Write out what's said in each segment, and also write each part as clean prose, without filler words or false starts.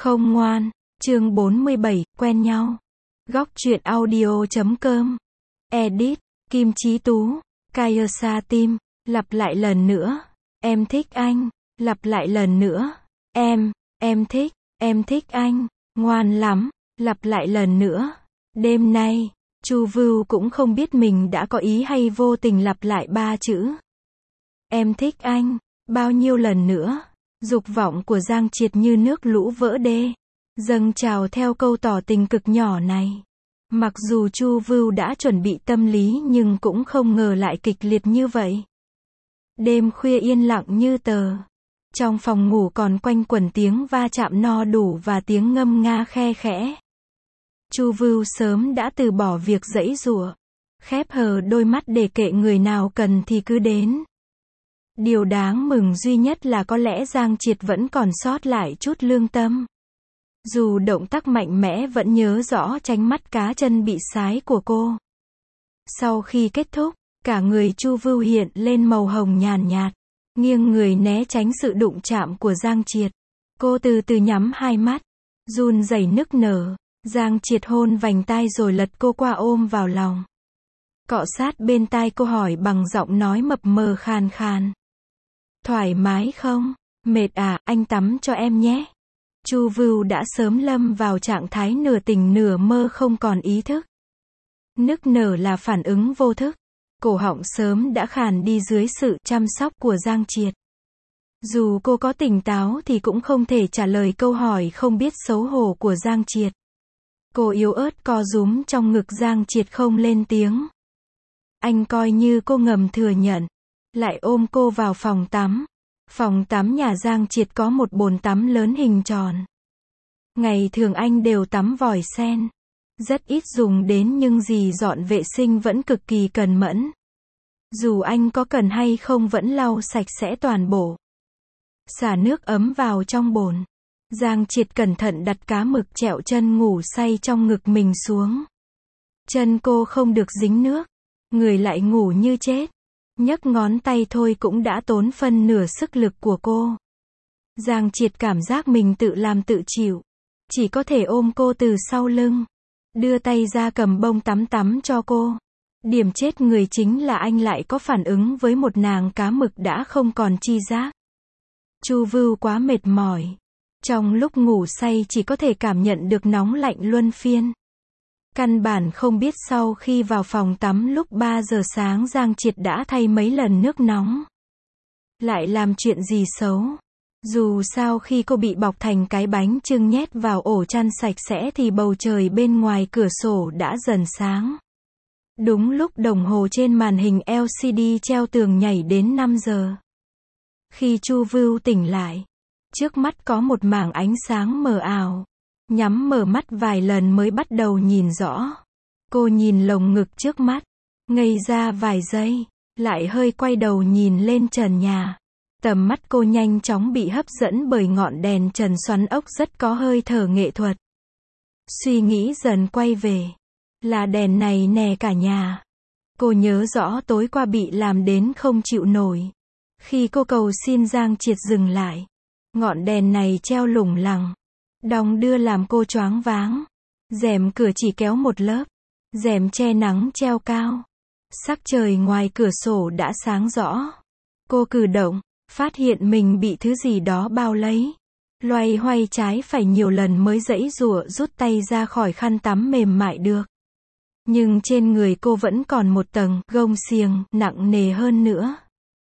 Không ngoan. Chương 47, quen nhau. Góc truyện audio.com. Edit, Kim Chí Tú, Kaysa Tim, lặp lại lần nữa. Em thích anh, lặp lại lần nữa. Em thích anh, ngoan lắm, lặp lại lần nữa. Đêm nay, Chu Vưu cũng không biết mình đã có ý hay vô tình lặp lại 3 chữ. Em thích anh, bao nhiêu lần nữa. Dục vọng của Giang Triệt như nước lũ vỡ đê, dâng trào theo câu tỏ tình cực nhỏ này. Mặc dù Chu Vưu đã chuẩn bị tâm lý nhưng cũng không ngờ lại kịch liệt như vậy. Đêm khuya yên lặng như tờ. Trong phòng ngủ còn quanh quẩn tiếng va chạm no đủ và tiếng ngâm nga khe khẽ. Chu Vưu sớm đã từ bỏ việc giãy giụa, khép hờ đôi mắt để kệ người nào cần thì cứ đến. Điều đáng mừng duy nhất là có lẽ Giang Triệt vẫn còn sót lại chút lương tâm. Dù động tác mạnh mẽ vẫn nhớ rõ tránh mắt cá chân bị sái của cô. Sau khi kết thúc, cả người Chu Vưu hiện lên màu hồng nhàn nhạt, nghiêng người né tránh sự đụng chạm của Giang Triệt. Cô từ từ nhắm hai mắt, run rẩy nức nở. Giang Triệt hôn vành tai rồi lật cô qua ôm vào lòng. Cọ sát bên tai cô hỏi bằng giọng nói mập mờ khàn khàn. Thoải mái không? Mệt à, anh tắm cho em nhé. Chu Vưu đã sớm lâm vào trạng thái nửa tỉnh nửa mơ không còn ý thức. Nức nở là phản ứng vô thức. Cổ họng sớm đã khàn đi dưới sự chăm sóc của Giang Triệt. Dù cô có tỉnh táo thì cũng không thể trả lời câu hỏi không biết xấu hổ của Giang Triệt. Cô yếu ớt co rúm trong ngực Giang Triệt không lên tiếng. Anh coi như cô ngầm thừa nhận, lại ôm cô vào phòng tắm. Phòng tắm nhà Giang Triệt có một bồn tắm lớn hình tròn. Ngày thường anh đều tắm vòi sen, rất ít dùng đến nhưng dì dọn vệ sinh vẫn cực kỳ cần mẫn. Dù anh có cần hay không vẫn lau sạch sẽ toàn bộ. Xả nước ấm vào trong bồn. Giang Triệt cẩn thận đặt cá mực trẹo chân ngủ say trong ngực mình xuống. Chân cô không được dính nước, người lại ngủ như chết. Nhấc ngón tay thôi cũng đã tốn phân nửa sức lực của cô. Giang Triệt cảm giác mình tự làm tự chịu. Chỉ có thể ôm cô từ sau lưng. Đưa tay ra cầm bông tắm cho cô. Điểm chết người chính là anh lại có phản ứng với một nàng cá mực đã không còn chi giác. Chu Vưu quá mệt mỏi. Trong lúc ngủ say chỉ có thể cảm nhận được nóng lạnh luân phiên. Căn bản không biết sau khi vào phòng tắm lúc 3 giờ sáng Giang Triệt đã thay mấy lần nước nóng. Lại làm chuyện gì xấu. Dù sao khi cô bị bọc thành cái bánh chưng nhét vào ổ chăn sạch sẽ thì bầu trời bên ngoài cửa sổ đã dần sáng. Đúng lúc đồng hồ trên màn hình LCD treo tường nhảy đến 5 giờ. Khi Chu Vưu tỉnh lại, trước mắt có một mảng ánh sáng mờ ảo. Nhắm mở mắt vài lần mới bắt đầu nhìn rõ. Cô nhìn lồng ngực trước mắt, ngây ra vài giây, lại hơi quay đầu nhìn lên trần nhà. Tầm mắt cô nhanh chóng bị hấp dẫn bởi ngọn đèn trần xoắn ốc rất có hơi thở nghệ thuật. Suy nghĩ dần quay về. Là đèn này nè cả nhà. Cô nhớ rõ tối qua bị làm đến không chịu nổi. Khi cô cầu xin Giang Triệt dừng lại, ngọn đèn này treo lủng lẳng, đong đưa làm cô choáng váng. Rèm cửa chỉ kéo một lớp, rèm che nắng treo cao. Sắc trời ngoài cửa sổ đã sáng rõ. Cô cử động, phát hiện mình bị thứ gì đó bao lấy. Loay hoay trái phải nhiều lần mới giãy giụa rút tay ra khỏi khăn tắm mềm mại được. Nhưng trên người cô vẫn còn một tầng gông xiềng nặng nề hơn nữa.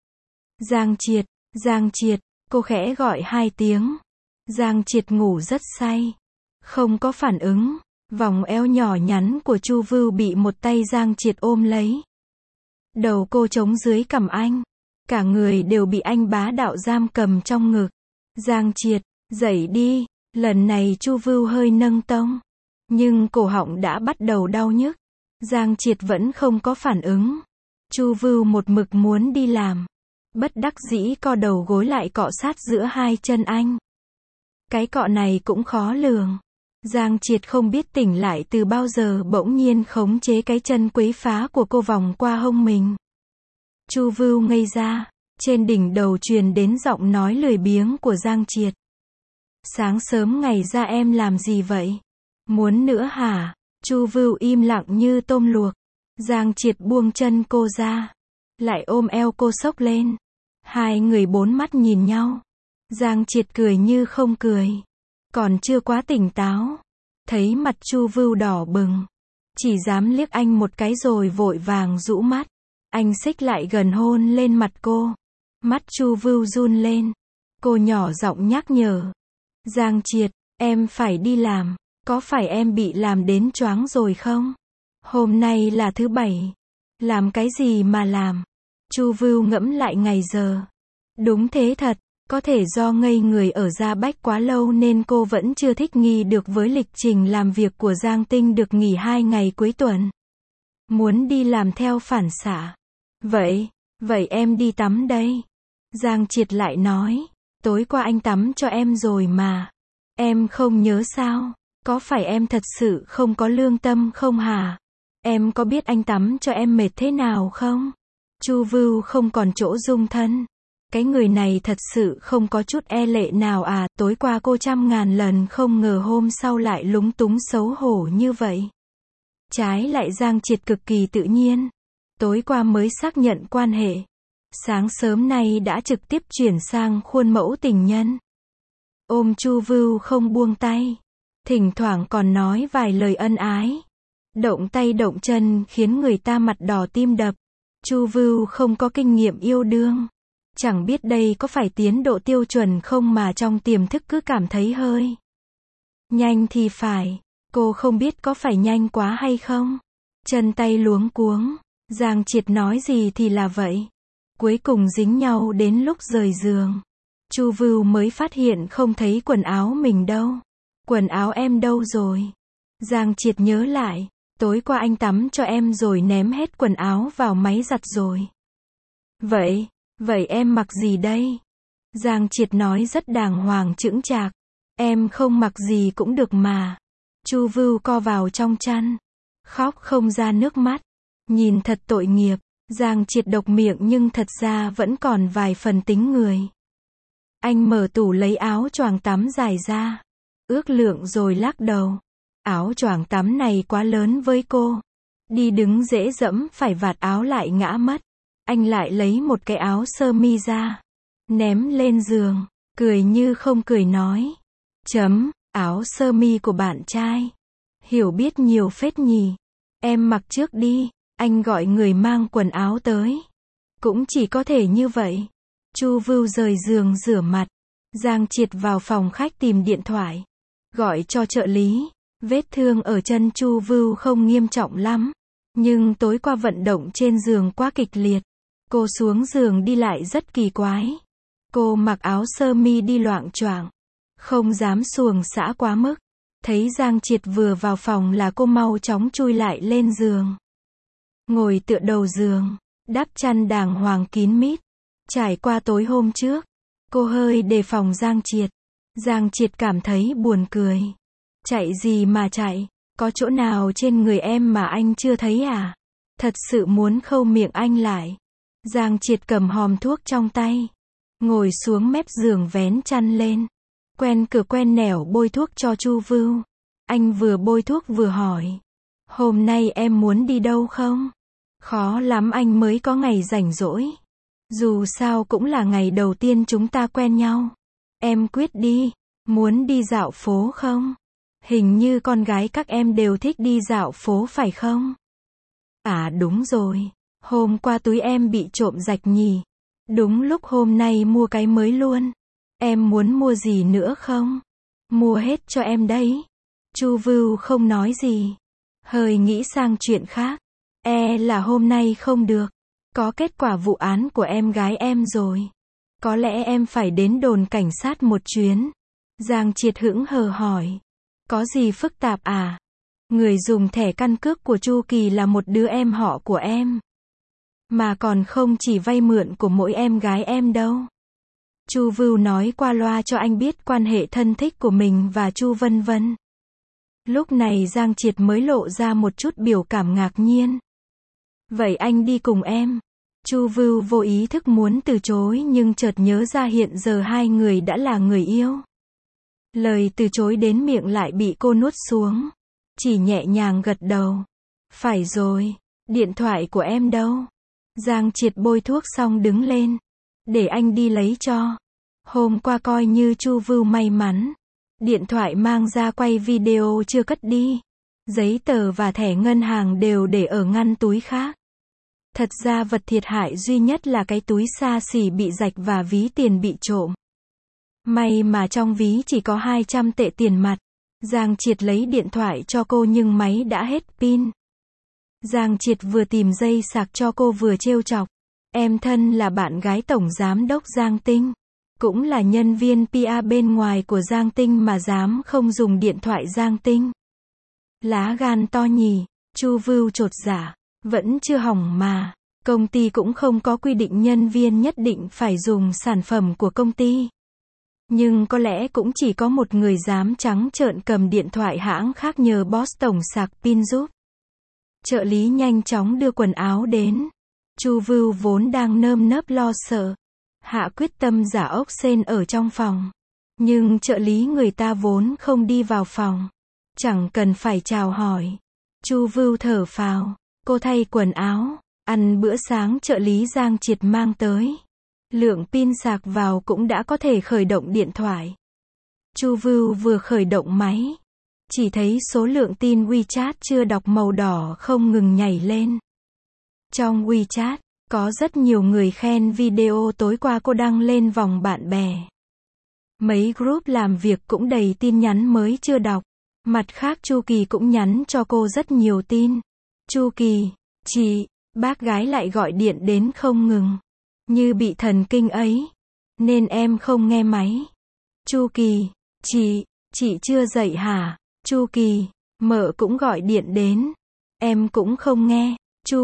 Giang Triệt, cô khẽ gọi 2 tiếng. Giang Triệt ngủ rất say, không có phản ứng. Vòng eo nhỏ nhắn của Chu Vưu bị một tay Giang Triệt ôm lấy. Đầu cô trống dưới cằm anh, cả người đều bị anh bá đạo giam cầm trong ngực. Giang Triệt, dậy đi. Lần này Chu Vưu hơi nâng tông, nhưng cổ họng đã bắt đầu đau nhức. Giang Triệt vẫn không có phản ứng. Chu Vưu một mực muốn đi làm, bất đắc dĩ co đầu gối lại cọ sát giữa hai chân anh. Cái cọ này cũng khó lường. Giang Triệt không biết tỉnh lại từ bao giờ bỗng nhiên khống chế cái chân quấy phá của cô vòng qua hông mình. Chu Vưu ngây ra, trên đỉnh đầu truyền đến giọng nói lười biếng của Giang Triệt. Sáng sớm ngày ra em làm gì vậy? Muốn nữa hả? Chu Vưu im lặng như tôm luộc. Giang Triệt buông chân cô ra, lại ôm eo cô xốc lên. Hai người bốn mắt nhìn nhau. Giang Triệt cười như không cười. Còn chưa quá tỉnh táo. Thấy mặt Chu Vưu đỏ bừng, chỉ dám liếc anh một cái rồi vội vàng rũ mắt. Anh xích lại gần hôn lên mặt cô. Mắt Chu Vưu run lên. Cô nhỏ giọng nhắc nhở. Giang Triệt, em phải đi làm. Có phải em bị làm đến choáng rồi không? Hôm nay là thứ bảy. Làm cái gì mà làm? Chu Vưu ngẫm lại ngày giờ. Đúng thế thật, có thể do ngây người ở Gia Bách quá lâu nên cô vẫn chưa thích nghi được với lịch trình làm việc của Giang Tinh được nghỉ 2 ngày cuối tuần. Muốn đi làm theo phản xạ. Vậy em đi tắm đây. Giang Triệt lại nói, tối qua anh tắm cho em rồi mà. Em không nhớ sao? Có phải em thật sự không có lương tâm không hả? Em có biết anh tắm cho em mệt thế nào không? Chu Vưu không còn chỗ dung thân. Cái người này thật sự không có chút e lệ nào à, tối qua cô 100.000 lần không ngờ hôm sau lại lúng túng xấu hổ như vậy. Trái lại Giang Triệt cực kỳ tự nhiên. Tối qua mới xác nhận quan hệ. Sáng sớm nay đã trực tiếp chuyển sang khuôn mẫu tình nhân. Ôm Chu Vưu không buông tay. Thỉnh thoảng còn nói vài lời ân ái. Động tay động chân khiến người ta mặt đỏ tim đập. Chu Vưu không có kinh nghiệm yêu đương. Chẳng biết đây có phải tiến độ tiêu chuẩn không mà trong tiềm thức cứ cảm thấy hơi nhanh thì phải. Cô không biết có phải nhanh quá hay không. Chân tay luống cuống. Giang Triệt nói gì thì là vậy. Cuối cùng dính nhau đến lúc rời giường. Chu Vưu mới phát hiện không thấy quần áo mình đâu. Quần áo em đâu rồi? Giang Triệt nhớ lại. Tối qua anh tắm cho em rồi ném hết quần áo vào máy giặt rồi. Vậy em mặc gì đây? Giang Triệt nói rất đàng hoàng chững chạc. Em không mặc gì cũng được mà. Chu Vưu co vào trong chăn. Khóc không ra nước mắt. Nhìn thật tội nghiệp. Giang Triệt độc miệng nhưng thật ra vẫn còn vài phần tính người. Anh mở tủ lấy áo choàng tắm dài ra. Ước lượng rồi lắc đầu. Áo choàng tắm này quá lớn với cô. Đi đứng dễ dẫm phải vạt áo lại ngã mất. Anh lại lấy một cái áo sơ mi ra. Ném lên giường. Cười như không cười nói. Áo sơ mi của bạn trai. Hiểu biết nhiều phết nhỉ. Em mặc trước đi. Anh gọi người mang quần áo tới. Cũng chỉ có thể như vậy. Chu Vưu rời giường rửa mặt. Giang Triệt vào phòng khách tìm điện thoại. Gọi cho trợ lý. Vết thương ở chân Chu Vưu không nghiêm trọng lắm. Nhưng tối qua vận động trên giường quá kịch liệt. Cô xuống giường đi lại rất kỳ quái. Cô mặc áo sơ mi đi loạng choạng. Không dám xuồng xã quá mức. Thấy Giang Triệt vừa vào phòng là cô mau chóng chui lại lên giường. Ngồi tựa đầu giường. Đắp chăn đàng hoàng kín mít. Trải qua tối hôm trước. Cô hơi đề phòng Giang Triệt. Giang Triệt cảm thấy buồn cười. Chạy gì mà chạy? Có chỗ nào trên người em mà anh chưa thấy à? Thật sự muốn khâu miệng anh lại. Giang Triệt cầm hòm thuốc trong tay. Ngồi xuống mép giường vén chăn lên. Quen cửa quen nẻo bôi thuốc cho Chu Vưu. Anh vừa bôi thuốc vừa hỏi. Hôm nay em muốn đi đâu không? Khó lắm anh mới có ngày rảnh rỗi. Dù sao cũng là ngày đầu tiên chúng ta quen nhau. Em quyết đi. Muốn đi dạo phố không? Hình như con gái các em đều thích đi dạo phố phải không? À đúng rồi. Hôm qua túi em bị trộm rạch nhỉ. Đúng lúc hôm nay mua cái mới luôn. Em muốn mua gì nữa không? Mua hết cho em đấy. Chu Vưu không nói gì. Hơi nghĩ sang chuyện khác. Là hôm nay không được. Có kết quả vụ án của em gái em rồi. Có lẽ em phải đến đồn cảnh sát một chuyến. Giang Triệt hững hờ hỏi. Có gì phức tạp à? Người dùng thẻ căn cước của Chu Kỳ là một đứa em họ của em. Mà còn không chỉ vay mượn của mỗi em gái em đâu. Chu Vưu nói qua loa cho anh biết quan hệ thân thích của mình và Chu Vân Vân. Lúc này Giang Triệt mới lộ ra một chút biểu cảm ngạc nhiên. Vậy anh đi cùng em. Chu Vưu vô ý thức muốn từ chối nhưng chợt nhớ ra hiện giờ hai người đã là người yêu. Lời từ chối đến miệng lại bị cô nuốt xuống. Chỉ nhẹ nhàng gật đầu. Phải rồi, điện thoại của em đâu? Giang Triệt bôi thuốc xong đứng lên. Để anh đi lấy cho. Hôm qua coi như Chu Vưu may mắn. Điện thoại mang ra quay video chưa cất đi. Giấy tờ và thẻ ngân hàng đều để ở ngăn túi khác. Thật ra vật thiệt hại duy nhất là cái túi xa xỉ bị rạch và ví tiền bị trộm. May mà trong ví chỉ có 200 tệ tiền mặt. Giang Triệt lấy điện thoại cho cô nhưng máy đã hết pin. Giang Triệt vừa tìm dây sạc cho cô vừa trêu chọc. Em thân là bạn gái Tổng Giám đốc Giang Tinh. Cũng là nhân viên PR bên ngoài của Giang Tinh mà dám không dùng điện thoại Giang Tinh. Lá gan to nhỉ, Chu Vưu chột dạ. Vẫn chưa hỏng mà. Công ty cũng không có quy định nhân viên nhất định phải dùng sản phẩm của công ty. Nhưng có lẽ cũng chỉ có một người dám trắng trợn cầm điện thoại hãng khác nhờ boss tổng sạc pin giúp. Trợ lý nhanh chóng đưa quần áo đến. Chu Vưu vốn đang nơm nớp lo sợ. Hạ quyết tâm giả ốc sên ở trong phòng. Nhưng trợ lý người ta vốn không đi vào phòng. Chẳng cần phải chào hỏi. Chu Vưu thở phào. Cô thay quần áo. Ăn bữa sáng trợ lý Giang Triệt mang tới. Lượng pin sạc vào cũng đã có thể khởi động điện thoại. Chu Vưu vừa khởi động máy. Chỉ thấy số lượng tin WeChat chưa đọc màu đỏ không ngừng nhảy lên. Trong WeChat, có rất nhiều người khen video tối qua cô đăng lên vòng bạn bè. Mấy group làm việc cũng đầy tin nhắn mới chưa đọc. Mặt khác Chu Kỳ cũng nhắn cho cô rất nhiều tin. Chu Kỳ, chị, bác gái lại gọi điện đến không ngừng. Như bị thần kinh ấy. Nên em không nghe máy. Chu Kỳ, chị chưa dậy hả? Chu Kỳ, mợ cũng gọi điện đến. Em cũng không nghe. Chu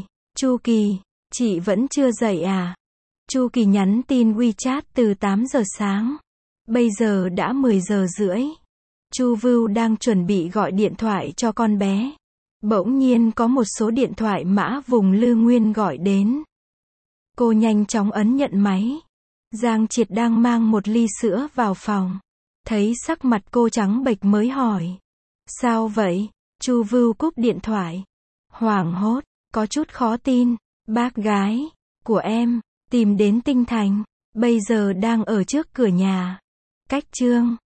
Kỳ, chị vẫn chưa dậy à? Chu Kỳ nhắn tin WeChat từ 8 giờ sáng. Bây giờ đã 10 giờ rưỡi. Chu Vưu đang chuẩn bị gọi điện thoại cho con bé. Bỗng nhiên có một số điện thoại mã vùng Lư Nguyên gọi đến. Cô nhanh chóng ấn nhận máy. Giang Triệt đang mang một ly sữa vào phòng. Thấy sắc mặt cô trắng bệch mới hỏi. Sao vậy? Chu Vưu cúp điện thoại. Hoảng hốt, có chút khó tin. Bác gái của em tìm đến Tinh Thành. Bây giờ đang ở trước cửa nhà. Cách Trương